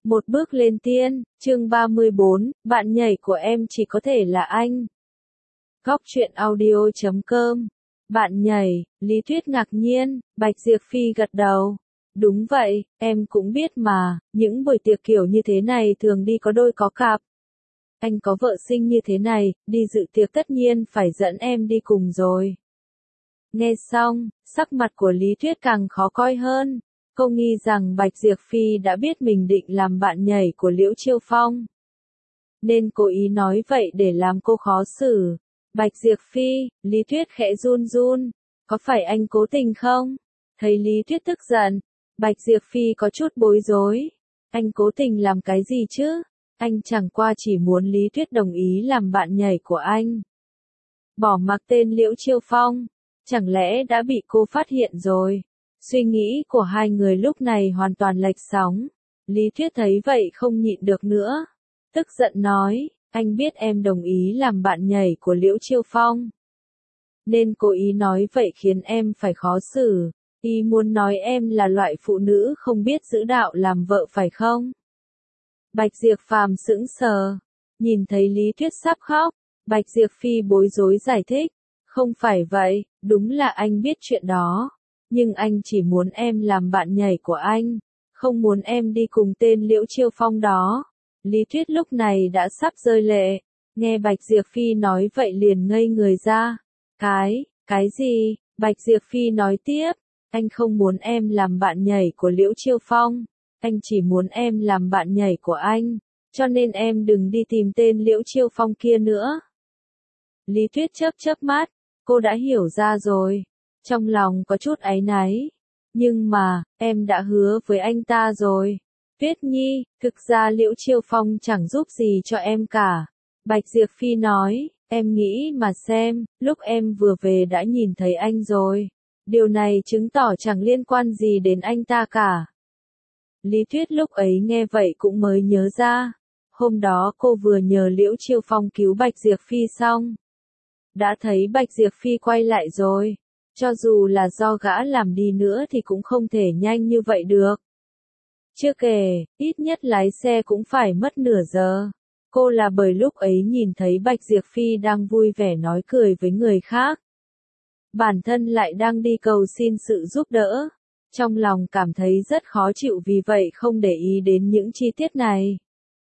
Một bước lên tiên, chương 34, bạn nhảy của em chỉ có thể là anh. Góc truyện audio.com. Bạn nhảy, Lý Tuyết ngạc nhiên, Bạch Diệp Phi gật đầu. Đúng vậy, em cũng biết mà, những buổi tiệc kiểu như thế này thường đi có đôi có cặp. Anh có vợ xinh như thế này, đi dự tiệc tất nhiên phải dẫn em đi cùng rồi. Nghe xong, sắc mặt của Lý Tuyết càng khó coi hơn. Cô nghi rằng Bạch Diệp Phi đã biết mình định làm bạn nhảy của Liễu Chiêu Phong, nên cố ý nói vậy để làm cô khó xử. Bạch Diệp Phi, Lý Tuyết khẽ run run, có phải anh cố tình không? Thấy Lý Tuyết tức giận, Bạch Diệp Phi có chút bối rối. Anh cố tình làm cái gì chứ? Anh chẳng qua chỉ muốn Lý Tuyết đồng ý làm bạn nhảy của anh. Bỏ mặc tên Liễu Chiêu Phong, chẳng lẽ đã bị cô phát hiện rồi? Suy nghĩ của hai người lúc này hoàn toàn lệch sóng. Lý Tuyết thấy vậy không nhịn được nữa. Tức giận nói, anh biết em đồng ý làm bạn nhảy của Liễu Chiêu Phong, nên cố ý nói vậy khiến em phải khó xử. Ý muốn nói em là loại phụ nữ không biết giữ đạo làm vợ phải không? Bạch Diệp Phàm sững sờ. Nhìn thấy Lý Tuyết sắp khóc, Bạch Diệp Phi bối rối giải thích. Không phải vậy, đúng là anh biết chuyện đó. Nhưng anh chỉ muốn em làm bạn nhảy của anh, không muốn em đi cùng tên Liễu Chiêu Phong đó. Lý Tuyết lúc này đã sắp rơi lệ, nghe Bạch Diệp Phi nói vậy liền ngây người ra. Cái gì? Bạch Diệp Phi nói tiếp, anh không muốn em làm bạn nhảy của Liễu Chiêu Phong, anh chỉ muốn em làm bạn nhảy của anh, cho nên em đừng đi tìm tên Liễu Chiêu Phong kia nữa. Lý Tuyết chớp chớp mắt, cô đã hiểu ra rồi. Trong lòng có chút áy náy. Nhưng mà, em đã hứa với anh ta rồi. Tuyết Nhi, thực ra Liễu Chiêu Phong chẳng giúp gì cho em cả. Bạch Diệp Phi nói, em nghĩ mà xem, lúc em vừa về đã nhìn thấy anh rồi. Điều này chứng tỏ chẳng liên quan gì đến anh ta cả. Lý Tuyết lúc ấy nghe vậy cũng mới nhớ ra. Hôm đó cô vừa nhờ Liễu Chiêu Phong cứu Bạch Diệp Phi xong. Đã thấy Bạch Diệp Phi quay lại rồi. Cho dù là do gã làm đi nữa thì cũng không thể nhanh như vậy được. Chưa kể, ít nhất lái xe cũng phải mất nửa giờ. Cô là bởi lúc ấy nhìn thấy Bạch Diệp Phi đang vui vẻ nói cười với người khác. Bản thân lại đang đi cầu xin sự giúp đỡ. Trong lòng cảm thấy rất khó chịu vì vậy không để ý đến những chi tiết này.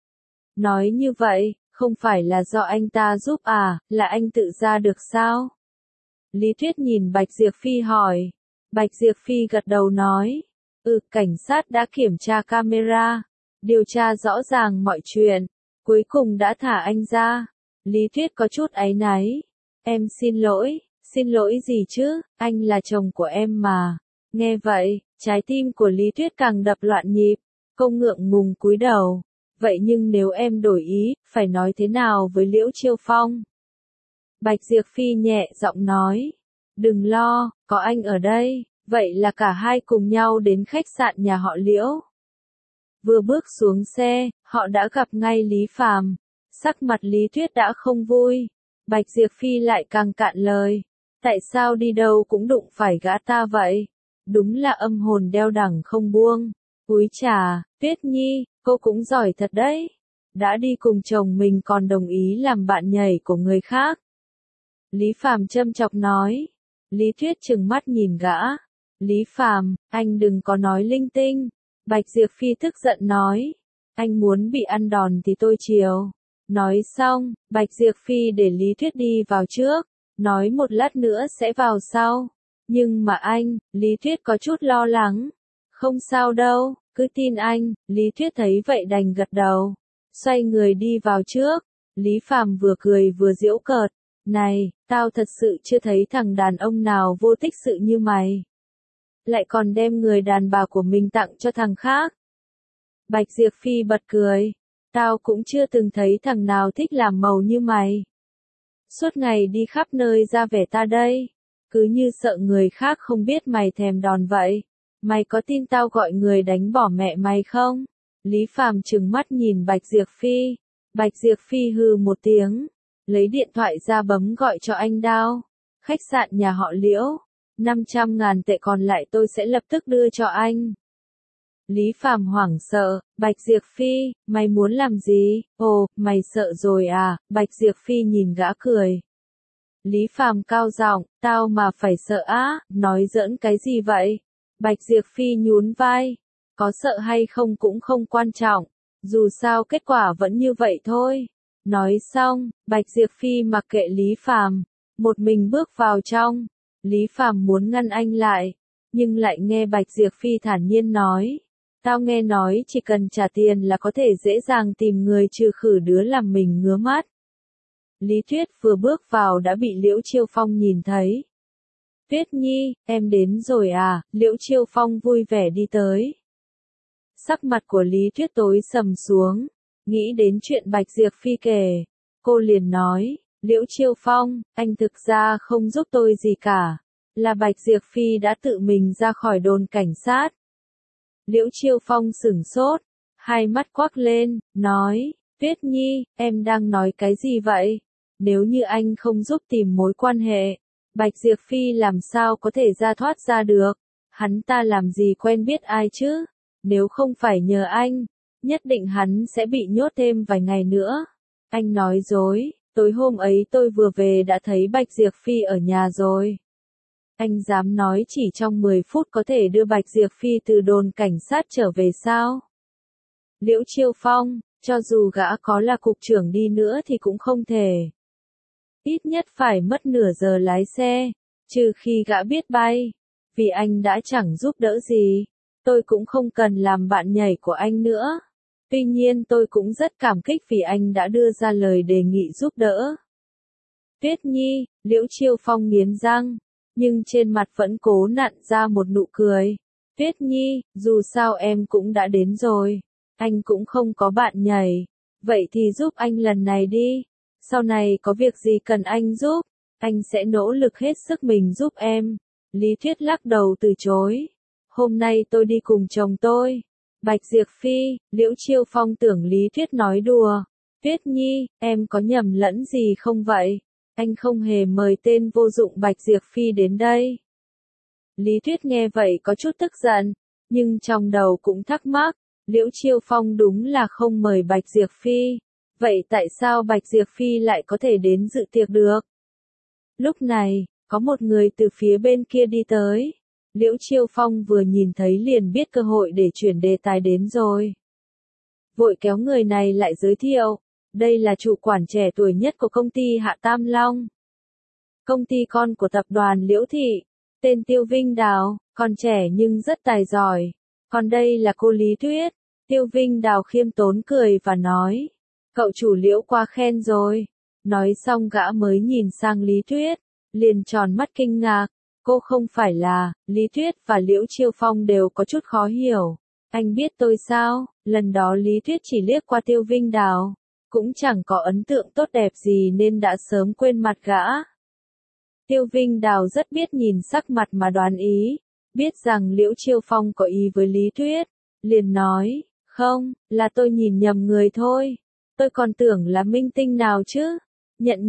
Nói như vậy, không phải là do anh ta giúp à, là anh tự ra được sao? Lý Tuyết nhìn Bạch Diệp Phi hỏi. Bạch Diệp Phi gật đầu nói. Cảnh sát đã kiểm tra camera, điều tra rõ ràng mọi chuyện, cuối cùng đã thả anh ra. Lý Tuyết có chút áy náy. Em xin lỗi gì chứ, anh là chồng của em mà. Nghe vậy, trái tim của Lý Tuyết càng đập loạn nhịp, cô ngượng ngùng cúi đầu. Vậy nhưng nếu em đổi ý, phải nói thế nào với Liễu Chiêu Phong? Bạch Diệp Phi nhẹ giọng nói. Đừng lo, có anh ở đây. Vậy là cả hai cùng nhau đến khách sạn nhà họ Liễu. Vừa bước xuống xe, họ đã gặp ngay Lý Phàm. Sắc mặt Lý Tuyết đã không vui. Bạch Diệp Phi lại càng cạn lời. Tại sao đi đâu cũng đụng phải gã ta vậy? Đúng là âm hồn đeo đẳng không buông. Úi chà, Tuyết Nhi, cô cũng giỏi thật đấy. Đã đi cùng chồng mình còn đồng ý làm bạn nhảy của người khác. Lý Phàm châm chọc nói. Lý Tuyết trừng mắt nhìn gã. Lý Phàm, anh đừng có nói linh tinh. Bạch Diệp Phi tức giận nói. Anh muốn bị ăn đòn thì tôi chiều. Nói xong, Bạch Diệp Phi để Lý Tuyết đi vào trước. Nói một lát nữa sẽ vào sau. Nhưng mà anh, Lý Tuyết có chút lo lắng. Không sao đâu, cứ tin anh. Lý Tuyết thấy vậy đành gật đầu. Xoay người đi vào trước. Lý Phàm vừa cười vừa giễu cợt. Này, tao thật sự chưa thấy thằng đàn ông nào vô tích sự như mày. Lại còn đem người đàn bà của mình tặng cho thằng khác. Bạch Diệp Phi bật cười. Tao cũng chưa từng thấy thằng nào thích làm màu như mày. Suốt ngày đi khắp nơi ra vẻ ta đây. Cứ như sợ người khác không biết mày thèm đòn vậy. Mày có tin tao gọi người đánh bỏ mẹ mày không? Lý Phàm trừng mắt nhìn Bạch Diệp Phi. Bạch Diệp Phi hừ một tiếng. Lấy điện thoại ra bấm gọi cho anh Đao. Khách sạn nhà họ Liễu. 500.000 tệ còn lại tôi sẽ lập tức đưa cho anh. Lý Phàm hoảng sợ, Bạch Diệp Phi, mày muốn làm gì? Ồ, mày sợ rồi à? Bạch Diệp Phi nhìn gã cười. Lý Phàm cao giọng, tao mà phải sợ á, nói giỡn cái gì vậy? Bạch Diệp Phi nhún vai, có sợ hay không cũng không quan trọng, dù sao kết quả vẫn như vậy thôi. Nói xong, Bạch Diệp Phi mặc kệ Lý Phàm, một mình bước vào trong. Lý Phàm muốn ngăn anh lại, nhưng lại nghe Bạch Diệp Phi thản nhiên nói, tao nghe nói chỉ cần trả tiền là có thể dễ dàng tìm người trừ khử đứa làm mình ngứa mắt. Lý Tuyết vừa bước vào đã bị Liễu Chiêu Phong nhìn thấy. Tuyết Nhi, em đến rồi à? Liễu Chiêu Phong vui vẻ đi tới. Sắc mặt của Lý Tuyết tối sầm xuống, nghĩ đến chuyện Bạch Diệp Phi kể. Cô liền nói, Liễu Chiêu Phong, anh thực ra không giúp tôi gì cả. Là Bạch Diệp Phi đã tự mình ra khỏi đồn cảnh sát. Liễu Chiêu Phong sửng sốt, hai mắt quắc lên, nói, Tuyết Nhi, em đang nói cái gì vậy? Nếu như anh không giúp tìm mối quan hệ, Bạch Diệp Phi làm sao có thể ra thoát ra được? Hắn ta làm gì quen biết ai chứ? Nếu không phải nhờ anh, nhất định hắn sẽ bị nhốt thêm vài ngày nữa. Anh nói dối, tối hôm ấy tôi vừa về đã thấy Bạch Diệp Phi ở nhà rồi. Anh dám nói chỉ trong 10 phút có thể đưa Bạch Diệp Phi từ đồn cảnh sát trở về sao? Liễu Chiêu Phong, cho dù gã có là cục trưởng đi nữa thì cũng không thể. Ít nhất phải mất nửa giờ lái xe, trừ khi gã biết bay. Vì anh đã chẳng giúp đỡ gì, tôi cũng không cần làm bạn nhảy của anh nữa. Tuy nhiên tôi cũng rất cảm kích vì anh đã đưa ra lời đề nghị giúp đỡ. Tuyết Nhi, Liễu Chiêu Phong nghiến răng, nhưng trên mặt vẫn cố nặn ra một nụ cười. Tuyết Nhi, dù sao em cũng đã đến rồi, anh cũng không có bạn nhảy, vậy thì giúp anh lần này đi. Sau này có việc gì cần anh giúp, anh sẽ nỗ lực hết sức mình giúp em. Lý Tuyết lắc đầu từ chối. Hôm nay tôi đi cùng chồng tôi. Bạch Diệp Phi, Liễu Chiêu Phong tưởng Lý Tuyết nói đùa. Tuyết Nhi, em có nhầm lẫn gì không vậy? Anh không hề mời tên vô dụng Bạch Diệp Phi đến đây. Lý Tuyết nghe vậy có chút tức giận, nhưng trong đầu cũng thắc mắc, Liễu Chiêu Phong đúng là không mời Bạch Diệp Phi. Vậy tại sao Bạch Diệp Phi lại có thể đến dự tiệc được? Lúc này, có một người từ phía bên kia đi tới. Liễu Chiêu Phong vừa nhìn thấy liền biết cơ hội để chuyển đề tài đến rồi. Vội kéo người này lại giới thiệu, đây là chủ quản trẻ tuổi nhất của công ty Hạ Tam Long. Công ty con của tập đoàn Liễu Thị, tên Tiêu Vinh Đào, còn trẻ nhưng rất tài giỏi. Còn đây là cô Lý Tuyết. Tiêu Vinh Đào khiêm tốn cười và nói, cậu chủ Liễu quá khen rồi. Nói xong gã mới nhìn sang Lý Tuyết, liền tròn mắt kinh ngạc. Cô không phải là, Lý Tuyết và Liễu Chiêu Phong đều có chút khó hiểu. Anh biết tôi sao? Lần đó Lý Tuyết chỉ liếc qua Tiêu Vinh Đào, cũng chẳng có ấn tượng tốt đẹp gì nên đã sớm quên mặt gã. Tiêu Vinh Đào rất biết nhìn sắc mặt mà đoán ý, biết rằng Liễu Chiêu Phong có ý với Lý Tuyết, liền nói, không, là tôi nhìn nhầm người thôi. Tôi còn tưởng là minh tinh nào chứ. Nhận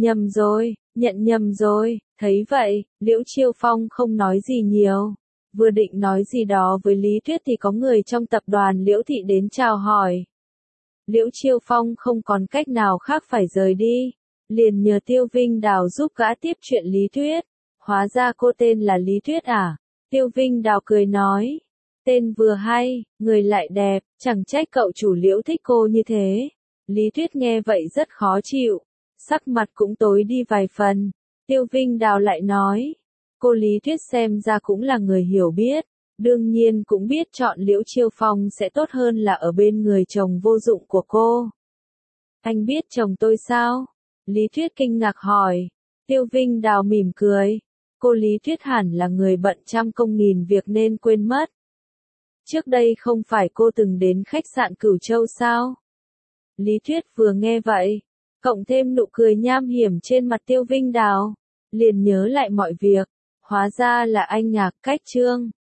nhầm rồi, thấy vậy, Liễu Chiêu Phong không nói gì nhiều. Vừa định nói gì đó với Lý Tuyết thì có người trong tập đoàn Liễu Thị đến chào hỏi. Liễu Chiêu Phong không còn cách nào khác phải rời đi, liền nhờ Tiêu Vinh Đào giúp gã tiếp chuyện Lý Tuyết. Hóa ra cô tên là Lý Tuyết à? Tiêu Vinh Đào cười nói, tên vừa hay, người lại đẹp, chẳng trách cậu chủ Liễu thích cô như thế. Lý Tuyết nghe vậy rất khó chịu, sắc mặt cũng tối đi vài phần. Tiêu Vinh Đào lại nói, cô Lý Tuyết xem ra cũng là người hiểu biết, đương nhiên cũng biết chọn Liễu Chiêu Phong sẽ tốt hơn là ở bên người chồng vô dụng của cô. Anh biết chồng tôi sao? Lý Tuyết kinh ngạc hỏi. Tiêu Vinh Đào mỉm cười, cô Lý Tuyết hẳn là người bận trăm công nghìn việc nên quên mất. Trước đây không phải cô từng đến khách sạn Cửu Châu sao? Lý Tuyết vừa nghe vậy, cộng thêm nụ cười nham hiểm trên mặt Tiêu Vinh Đào, liền nhớ lại mọi việc. Hóa ra là anh Nhạc Cách Trương.